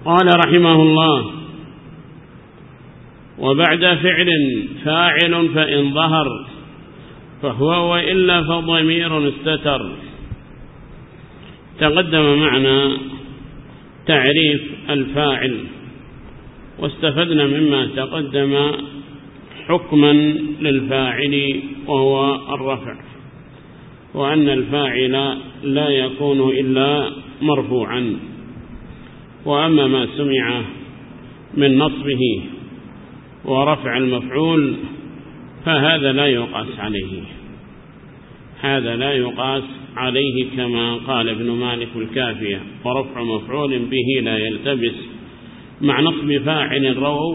قال رحمه الله: وبعد فعل فاعل فإن ظهر فهو وإلا فضمير استتر. تقدم معنا تعريف الفاعل، واستفدنا مما تقدم حكما للفاعل وهو الرفع، وأن الفاعل لا يكون إلا مرفوعا. وأما ما سمع من نصبه ورفع المفعول فهذا لا يقاس عليه، هذا لا يقاس عليه، كما قال ابن مالك الكافية: ورفع مفعول به لا يلتبس، مع نصب فاعل رووا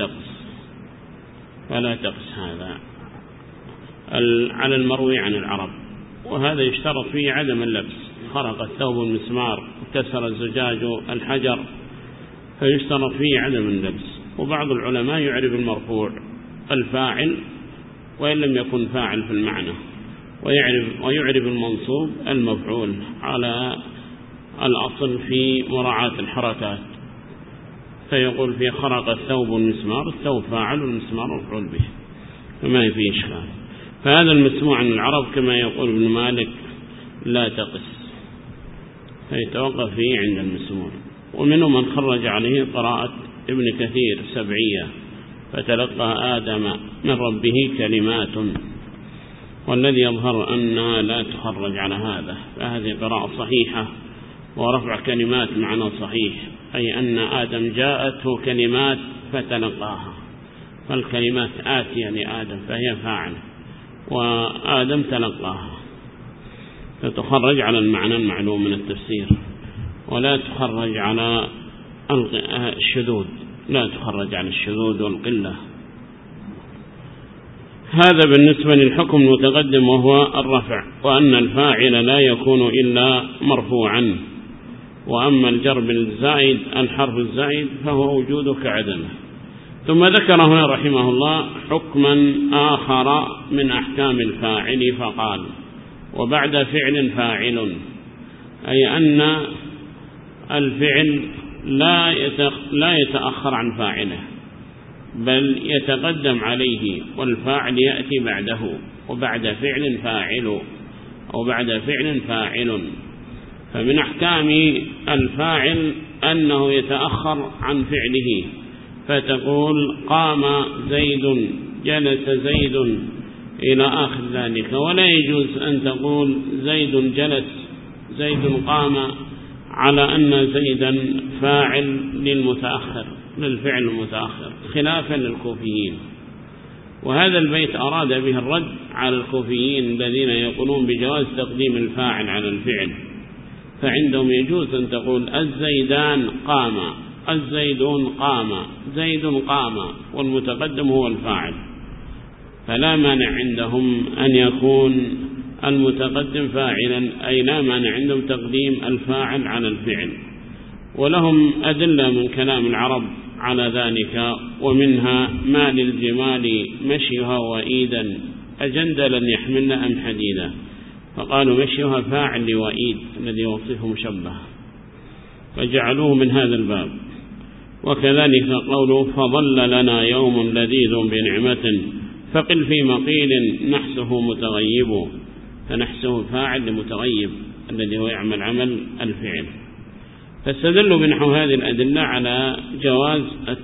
فلا تقس هذا على المروي عن العرب. وهذا يشترط فيه عدم اللبس، خرق الثوب المسمار، كسر الزجاج الحجر، فيشترط فيه عدم اللبس. وبعض العلماء يعرف المرفوع الفاعل وإن لم يكن فاعل في المعنى، ويعرف المنصوب المفعول على الأصل في مراعاة الحركات، فيقول في خرق الثوب المسمار، الثوب فاعل والمسمار مفعول به، فما فيه إشكال. فهذا المسموع عن العرب كما يقول ابن مالك لا تقس، فيتوقف فيه عند المسموع. ومنهم من خرج عليه قراءة ابن كثير سبعية: فتلقى آدم من ربه كلمات، والذي يظهر أنها لا تخرج على هذا، فهذه قراءة صحيحة. ورفع كلمات معنى صحيح، أي أن آدم جاءته كلمات فتلقاها، فالكلمات آتية لآدم فهي فاعل، وآدم تلقاها، فتخرج على المعنى المعلوم من التفسير، ولا تخرج على الشذوذ، لا تخرج على الشذوذ والقلة. هذا بالنسبة للحكم المتقدم وهو الرفع، وأن الفاعل لا يكون إلا مرفوعا. وأما الجر بالزائد الحرف الزائد فهو وجوده كعدمه. ثم ذكر هنا رحمه الله حكما آخر من أحكام الفاعل فقال: وبعد فعل فاعل، أي أن الفعل لا يتأخر عن فاعله، بل يتقدم عليه، والفاعل يأتي بعده. وبعد فعل فاعل أو بعد فعل فاعل، فمن أحكام الفاعل أنه يتأخر عن فعله، فتقول: قام زيد، جلس زيد، إلى آخر ذلك. ولا يجوز أن تقول زيد جلس، زيد قام، على أن زيدا فاعل للمتأخر، للفعل المتأخر، خلافا للكوفيين. وهذا البيت أراد به الرد على الكوفيين الذين يقولون بجواز تقديم الفاعل على الفعل، فعندهم يجوز أن تقول الزيدان قام، الزيدون قام، زيد قام، والمتقدم هو الفاعل، فلا مانع عندهم أن يكون المتقدم فاعلا، أي لا مانع عندهم تقديم الفاعل على الفعل. ولهم أدلة من كلام العرب على ذلك، ومنها: ما للجمال مشيها وإيدا، أجندلا يحملن أم حديدا، فقالوا مشيها فاعل لوئيد الذي وصفه مشبه، فجعلوه من هذا الباب. وكذلك قوله: فظل لنا يوم لذيذ بنعمة، فقل في مقيل نحسه متغيب، فنحسه فاعل لمتغيب الذي هو يعمل عمل الفعل. فاستدلوا بنحو هذه الأدلة على جواز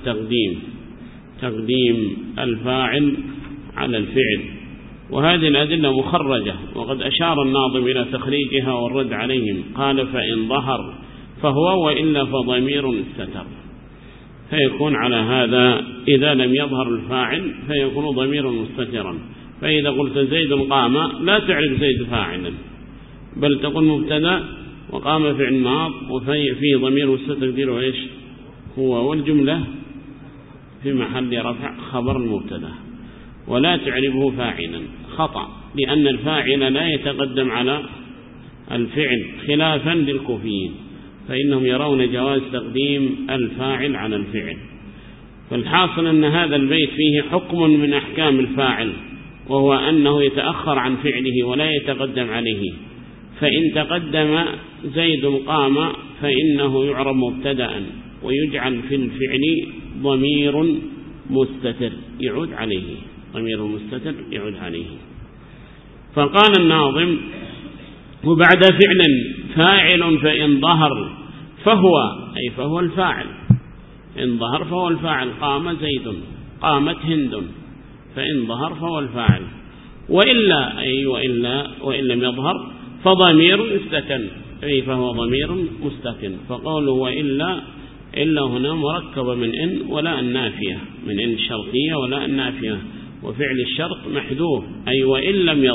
تقديم الفاعل على الفعل، وهذه الأدلة مخرجة، وقد أشار الناظم إلى تخريجها والرد عليهم. قال: فإن ظهر فهو وإلا فضمير استتر، فيكون على هذا إذا لم يظهر الفاعل فيكون ضمير مستترا. فإذا قلت زيد قام لا تعرف زيد فاعلا، بل تقول مبتدا وقام فعل ماض، وفي ضمير مستتر تقديره إيش هو، والجملة في محل رفع خبر المبتدا، ولا تعرفه فاعلا، خطأ، لأن الفاعل لا يتقدم على الفعل، خلافا للكوفيين، فإنهم يرون جواز تقديم الفاعل على الفعل. فالحاصل أن هذا البيت فيه حكم من أحكام الفاعل، وهو أنه يتأخر عن فعله ولا يتقدم عليه. فإن تقدم زيد قام فإنه يعرب مبتدأ، ويجعل في الفعل ضمير مستتر يعود عليه، ضمير مستتر يعود عليه. فقال الناظم: وبعد فعل فاعل فإن ظهر فهو، أي فهو الفاعل، إن ظهر فهو الفاعل، قام زيد، قامت هند، فإن ظهر فهو الفاعل، وإلا أي وإن لم يظهر فضمير استتن، أي فهو ضمير مستتن. فقوله وإلا، إلا هنا مركبة من إن ولا النافية، من إن الشرطية ولا النافية، وفعل الشرط محذوف، أي وإن لم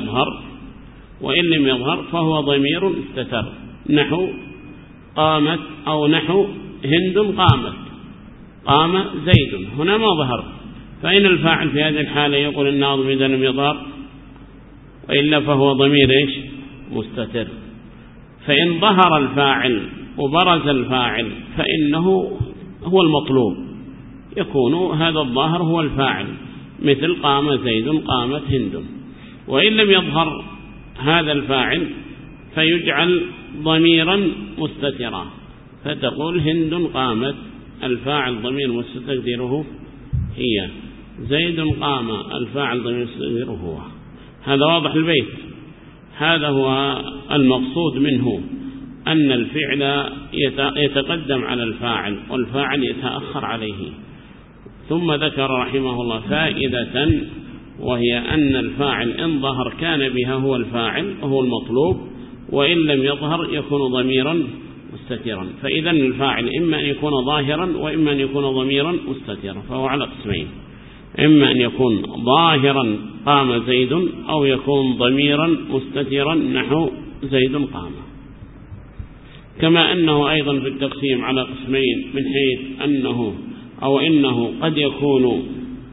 يظهر فهو ضمير استتر، نحو قامت أو نحو هند قامت، قام زيد، هنا ما ظهر، فإن الفاعل في هذه الحالة يقول الناظم إذا لم يظهر وإلا فهو ضمير إيش؟ مستتر. فإن ظهر الفاعل وبرز الفاعل فإنه هو المطلوب، يكون هذا الظاهر هو الفاعل، مثل قام زيد، قامت هند. وإن لم يظهر هذا الفاعل فيجعل ضميرا مستترا، فتقول هند قامت، الفاعل ضمير مستتره هي، زيد قام، الفاعل ضمير مستتره هو. هذا واضح البيت. هذا هو المقصود منه، أن الفعل يتقدم على الفاعل والفاعل يتأخر عليه. ثم ذكر رحمه الله فائدة، وهي أن الفاعل إن ظهر كان بها هو الفاعل وهو المطلوب، وإن لم يظهر يكون ضميرا مستترا. فإذا الفاعل إما أن يكون ظاهرا وإما أن يكون ضميرا مستترا، فهو على قسمين: إما أن يكون ظاهرا قام زيد، أو يكون ضميرا مستترا نحو زيد قام. كما أنه أيضا في التقسيم على قسمين، من حيث إنه قد يكون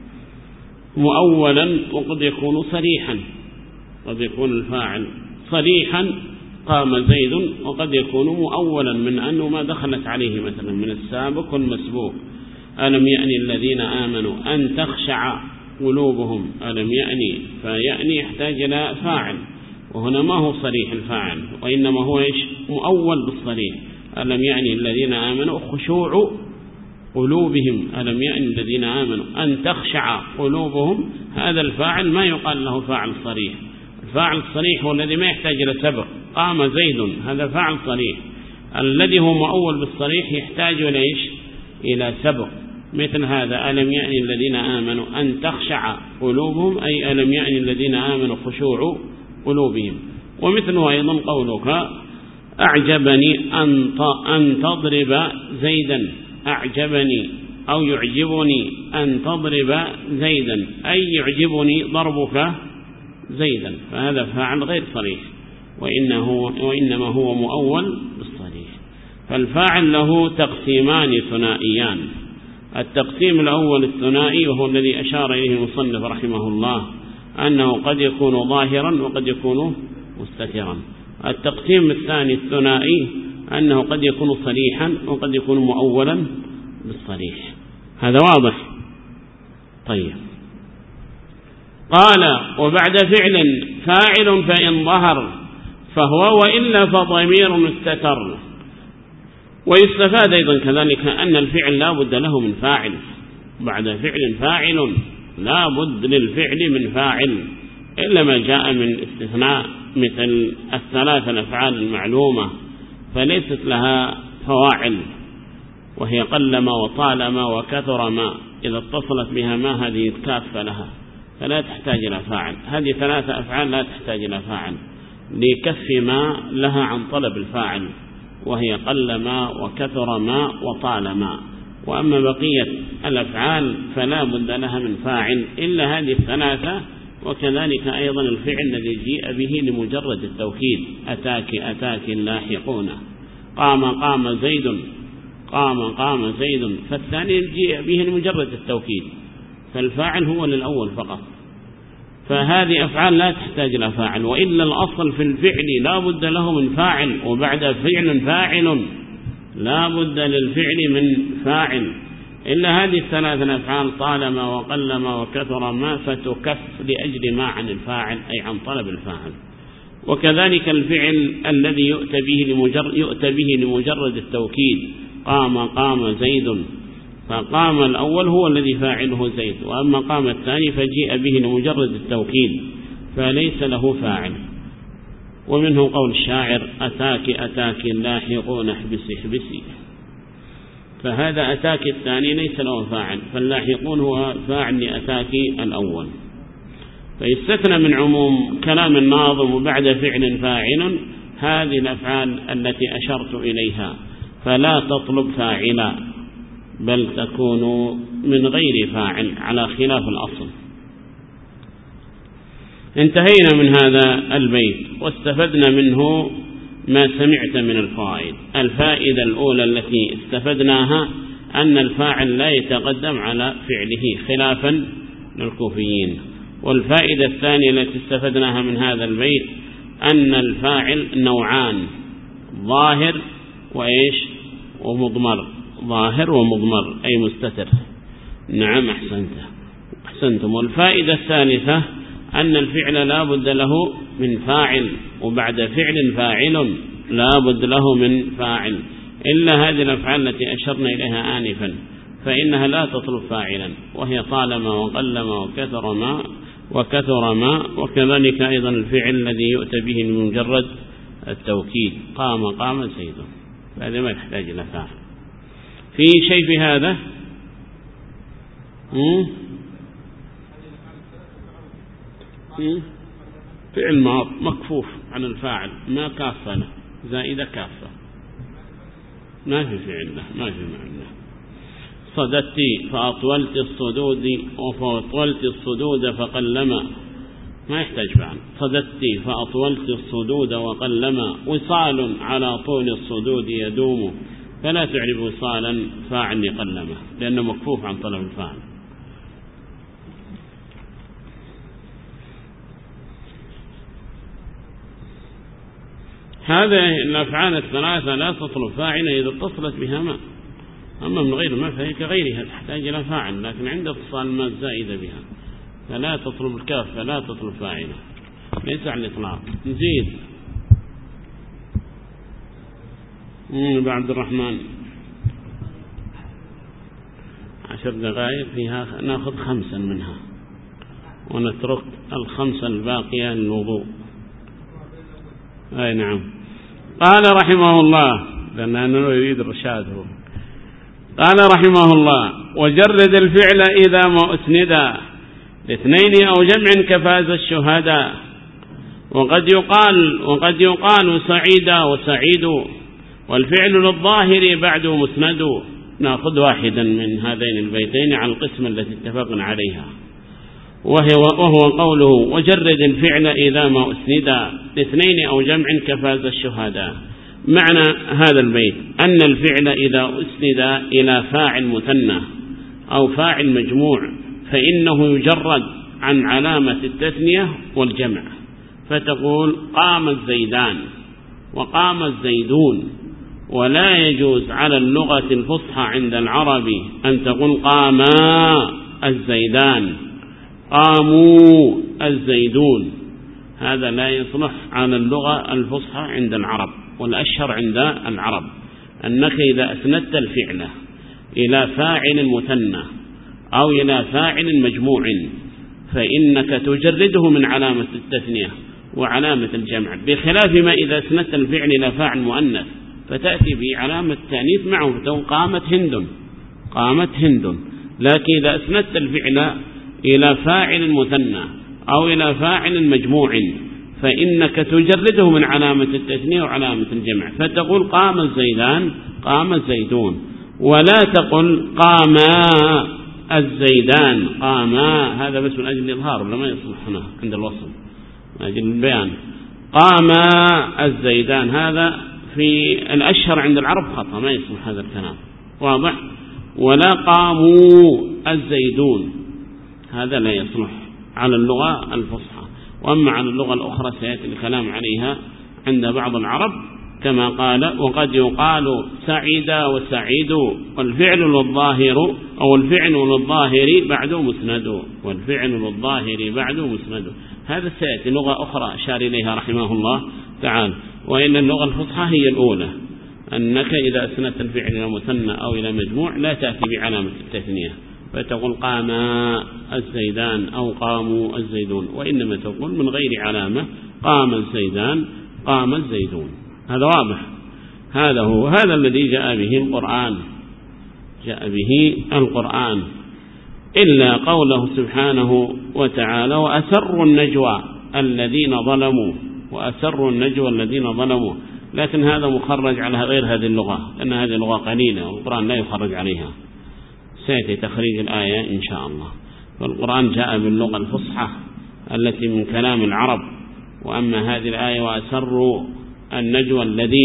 مؤولا وقد يكون صريحا، قد يكون الفاعل صريحا قام زيد، وقد يكون مؤولا من أنه ما دخلت عليه مثلا من السابق والمسبوق. ألم يأني الذين آمنوا أن تخشع قلوبهم، ألم يأني، فيأني يحتاج إلى فاعل، وهنا ما هو صريح الفاعل، وإنما هو إيش؟ مؤول بالصريح. ألم يأني الذين آمنوا خشوع قلوبهم، ألم يأني الذين آمنوا أن تخشع قلوبهم، هذا الفاعل ما يقال له فاعل صريح. الفاعل الصريح هو الذي ما يحتاج إلى سبق، قام زيد، هذا فاعل صريح. الذي هو مؤول بالصريح يحتاج إلى إيش؟ إلى سبق، مثل هذا ألم يأني الذين آمنوا أن تخشع قلوبهم، أي ألم يأني الذين آمنوا خشوع قلوبهم. ومثله أيضا قولك أعجبني أن تضرب زيدا، أعجبني أو يعجبني أن تضرب زيدا، أي يعجبني ضربك زيدا، فهذا فاعل غير صريح، وإنما هو مؤول بالصريح. فالفاعل له تقسيمان ثنائيان: التقسيم الأول الثنائي، وهو الذي أشار إليه المصنف رحمه الله، أنه قد يكون ظاهرا وقد يكون مستترا. التقسيم الثاني الثنائي، أنه قد يكون صريحا وقد يكون مؤولا بالصريح. هذا واضح. طيب، قال وبعد فاعل فإن ظهر فهو، وإلا فضمير مستتر. ويستفاد أيضا كذلك أن الفعل لا بد له من فاعل، بعد فاعل لا بد للفعل من فاعل، إلا ما جاء من استثناء، مثل الثلاث الأفعال المعلومة فليست لها فواعل، وهي قلما وطالما وكثر ما، إذا اتصلت بها ما هذه كافة لها، فلا تحتاج إلى فاعل. هذه ثلاثة أفعال لا تحتاج إلى فاعل لكف ما لها عن طلب الفاعل، وهي قلما وكثر ما وطالما. وأما بقية الأفعال فلا بد لها من فاعل إلا هذه الثلاثة. وكذلك أيضا الفعل الذي جيء به لمجرد التوكيد: أتاك اللاحقون، قام زيد، فالثاني جيء به لمجرد التوكيد، فالفاعل هو للأول فقط. فهذه أفعال لا تحتاج إلى فاعل، وإلا الأصل في الفعل لا بد له من فاعل، وبعد فاعل لا بد للفعل من فاعل، إلا هذه الثلاث الأفعال طالما وقلما وكثر ما، فتكف لأجل ما عن الفاعل، أي عن طلب الفاعل. وكذلك الفعل الذي يؤتى به لمجرد التوكيد، قام زيد، فقام الأول هو الذي فاعله زيد، وأما قام الثاني فجيء به لمجرد التوكيد فليس له فاعل. ومنه قول الشاعر أتاك اللاحقون احبسي، فهذا أتاك الثاني ليس له فاعل، فاللاحقون هو فاعل لأتاك الأول. فيستثنى من عموم كلام الناظم وبعد فعل فاعل هذه الأفعال التي أشرت إليها، فلا تطلب فاعلا بل تكون من غير فاعل على خلاف الأصل. انتهينا من هذا البيت واستفدنا منه ما سمعت من الفوائد. الفائدة الأولى التي استفدناها أن الفاعل لا يتقدم على فعله خلافا للكوفيين. والفائدة الثانية التي استفدناها من هذا البيت أن الفاعل نوعان، ظاهر ومضمر، ظاهر ومضمر أي مستتر. نعم أحسنتم. والفائدة الثالثة أن الفعل لا بد له من فاعل، وبعد فعل فاعل لا بد له من فاعل، إلا هذه الأفعال التي أشرنا إليها آنفا فإنها لا تطلب فاعلا، وهي طالما وقلما وكثر ما وكذلك أيضا الفعل الذي يؤتى به من مجرد التوكيد، قام زيد، هذا ما يحتاج إلى فاعل. في شيء في هذا؟ فعل ماض مكفوف عن الفاعل، ما كافة له، زائدة كافة، ما في فعل له، ما في معنى. صددت فأطولت الصدود فقلما، ما يحتاج فعل. صددت فأطولت الصدود وقلما، وصال على طول الصدود يدوم، فلا تعرف وصالا فاعل لقلما لأنه مكفوف عن طلب الفاعل. هذه الأفعال الثلاثة لا تطلب فاعل إذا اتصلت بها ما، أما من غير ما فهي كغيرها تحتاج إلى فاعل، لكن عند اتصال ما زائدة بها فلا تطلب الكاف، فلا تطلب فاعله، ليس على الإطلاق. نزيد عبد الرحمن 10 دقائق فيها، نأخذ 5 منها ونترك 5 الباقية للوضوء. أي نعم. قال رحمه الله، لأننا نريد رشاده، قال رحمه الله: وجرد الفعل إذا ما أسندا لاثنين أو جمع كفاز الشهداء، وقد يقال سعيدا وسعيد، والفعل للظاهر بعد مسند. نأخذ واحدا من هذين البيتين على القسم التي اتفقنا عليها، وهو قوله: وجرد الفعل إذا ما أسندا لاثنين أو جمع كفاز الشهداء. معنى هذا البيت أن الفعل إذا أسند إلى فاعل مثنى أو فاعل مجموع فإنه يجرد عن علامة التثنية والجمع، فتقول قام الزيدان وقام الزيدون، ولا يجوز على اللغة الفصحى عند العرب أن تقول قاما الزيدان قاموا الزيدون، هذا لا يصلح على اللغة الفصحى عند العرب. والأشهر عند العرب أنك إذا أسندت الفعل إلى فاعل مثنى أو إلى فاعل مجموع فإنك تجرده من علامة التثنية وعلامة الجمع، بخلاف ما إذا أسندت الفعل إلى فاعل مؤنث فتأتي بعلامة التأنيث معه فتقول قامت هند. لكن إذا أسندت الفعل إلى فاعل مثنى أو إلى فاعل مجموع فإنك تجرده من علامة التثنية وعلامة الجمع، فتقول قام الزيدان قام الزيدون، ولا تقل قاما الزيدان قاما، هذا بس من أجل الإظهار ولا ما يصلح هنا عند الوصل من أجل البيان. قاما الزيدان هذا في الأشهر عند العرب خطأ، ما يصلح هذا الكلام، واضح؟ ولا قاموا الزيدون، هذا لا يصلح على اللغة الفصحى. وأما على اللغة الأخرى سيأتي الكلام عليها عند بعض العرب كما قال: وقد يقال سعيدا وسعيد، والفعل للظاهر أو الفعل للظاهر بعد مسند، والفعل للظاهر بعد مسند. هذا سيأتي لغة أخرى أشار إليها رحمه الله تعالى، وإن اللغة الفصحى هي الأولى، أنك إذا أسندت الفعل إلى مثنى أو إلى مجموع لا تأتي بعلامة التثنية فتقول قاما الزيدان أو قاموا الزيدون، وإنما تقول من غير علامة قام الزيدان قام الزيدون. هذا واضح. هذا هو هذا الذي جاء به القرآن إلا قوله سبحانه وتعالى وأسروا النجوى الذين ظلموا، لكن هذا مخرج على غير هذه اللغة لأن هذه اللغة قليلة والقرآن لا يخرج عليها، سيأتي تخريج الآية إن شاء الله. فالقرآن جاء باللغة الفصحى التي من كلام العرب، وأما هذه الآية وأسروا النجوى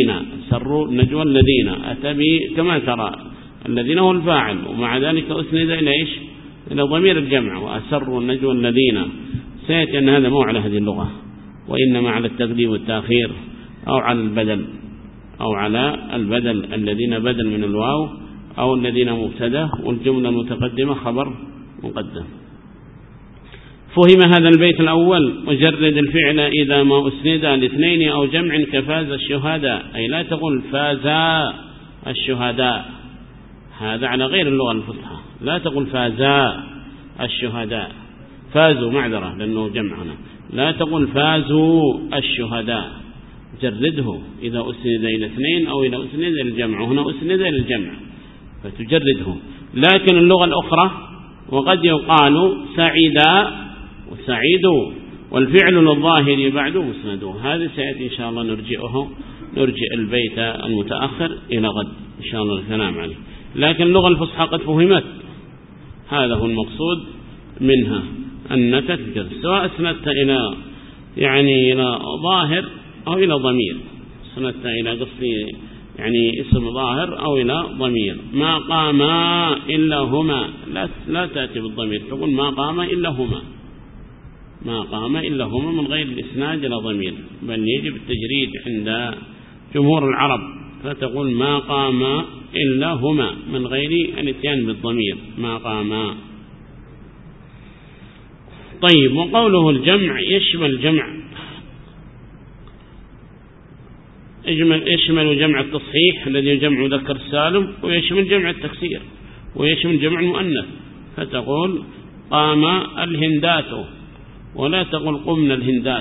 الذين أتى به كما ترى الذين هو الفاعل، ومع ذلك أسند إلى ضمير الجمع وأسروا النجوى الذين، سيأتي أن هذا مو على هذه اللغة وإنما على التقديم والتأخير أو على البدل الذين بدل من الواو أو الذين مبتدا والجملة المتقدمة خبر مقدم. فهم هذا البيت الأول وجرد الفعل إذا ما أسند لاثنين أو جمع كفاز الشهداء، أي لا تقول فازا الشهداء، هذا على غير اللغة الفصحى، لا تقول فازا الشهداء، فازوا معذرة لأنه جمع هنا، لا تقول فازوا الشهداء، جرده إذا أسند إلى اثنين أو إذا أسند إلى الجمع، هنا أسند إلى الجمع فتجرده. لكن اللغة الأخرى وقد يقال سعيدا وسعيدوا والفعل للظاهر بعد مسنده، هذا سيأتي إن شاء الله نرجئ البيت المتأخر إلى غد إن شاء الله الكلام عليه. لكن اللغة الفصحى قد فهمت، هذا هو المقصود منها أنك تجر سواء أسندت إلى ظاهر أو إلى ضمير، أسندت إلى قصدي اسم ظاهر أو إلى ضمير. ما قام إلا هما، لا تأتي بالضمير، تقول ما قام إلا هما من غير الإسناد إلى ضمير، بل يجب التجريد عند جمهور العرب، فتقول ما قام إلا هما من غير الاتيان بالضمير ما قام. طيب، وقوله الجمع يشمل جمع التصحيح الذي جمع مذكر سالم، ويشمل جمع التكسير، ويشمل جمع المؤنث، فتقول قام الهندات، ولا تقول قمنا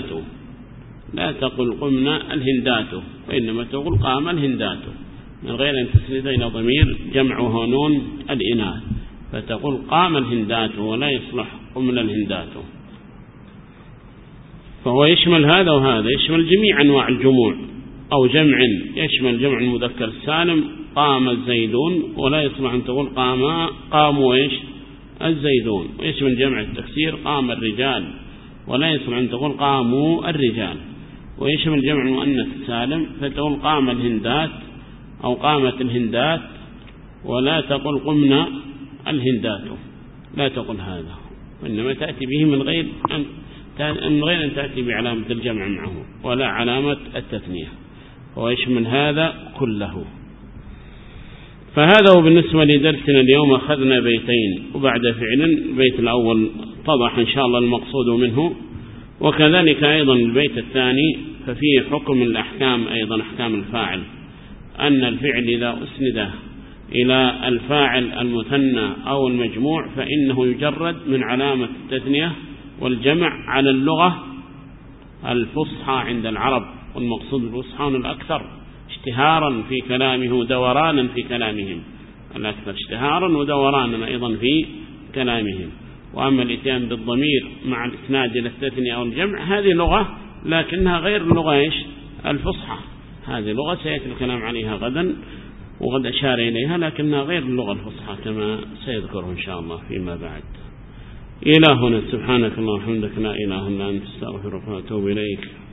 الهندات، وإنما تقول قام الهندات من غير أن تسند إلى ضمير جمعه نون الإناث، فتقول قام الهندات ولا يصلح قمنا الهندات. فهو يشمل هذا وهذا، يشمل جميع أنواع الجموع، أو جمع يشمل جمع المذكر السالم قام الزيدون، ولا يصلح أن تقول قاموا الزيدون، ويشمل جمع التكسير قام الرجال، ولا يصلح أن تقول قاموا الرجال، ويشمل جمع المؤنث السالم فتقول قام الهندات أو قامت الهندات، ولا تقول قمنا الهندات، لا تقول هذا، وإنما تأتي به من غير أن تأتي بعلامة الجمع معه ولا علامة التثنية، ويشمل هذا كله. فهذا هو بالنسبة لدرسنا اليوم، أخذنا بيتين، وبعد فعل البيت الأول اتضح إن شاء الله المقصود منه، وكذلك أيضا البيت الثاني ففيه حكم الأحكام، أيضا أحكام الفاعل، أن الفعل إذا أسند إلى الفاعل المثنى أو المجموع فإنه يجرد من علامة التثنية والجمع على اللغة الفصحى عند العرب، والمقصود بالفصحى الأكثر اشتهارا في كلامه ودورانا في كلامهم، الأكثر اشتهارا ودورانا أيضا في كلامهم. وأما الاتيان بالضمير مع الإسناد إلى التثنية أو الجمع هذه لغة، لكنها غير اللغة الفصحى، هذه لغة سيأتي الكلام عليها غدا وقد أشار إليها، لكنها غير اللغة الفصحى كما سيذكره إن شاء الله فيما بعد. إلى هنا، سبحانك اللهم وبحمدك، لا إله إلا أنت، استغفرك وأتوب إليك.